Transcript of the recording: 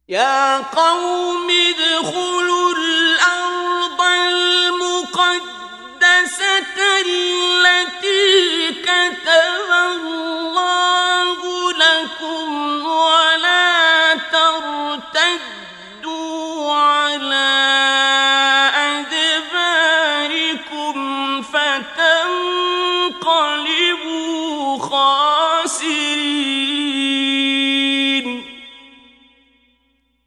يا قوم ادخلوا الأرض المقدسة التي كتب الله لكم ولا ترتدوا على أدباركم فتنقلبوا خاسرين.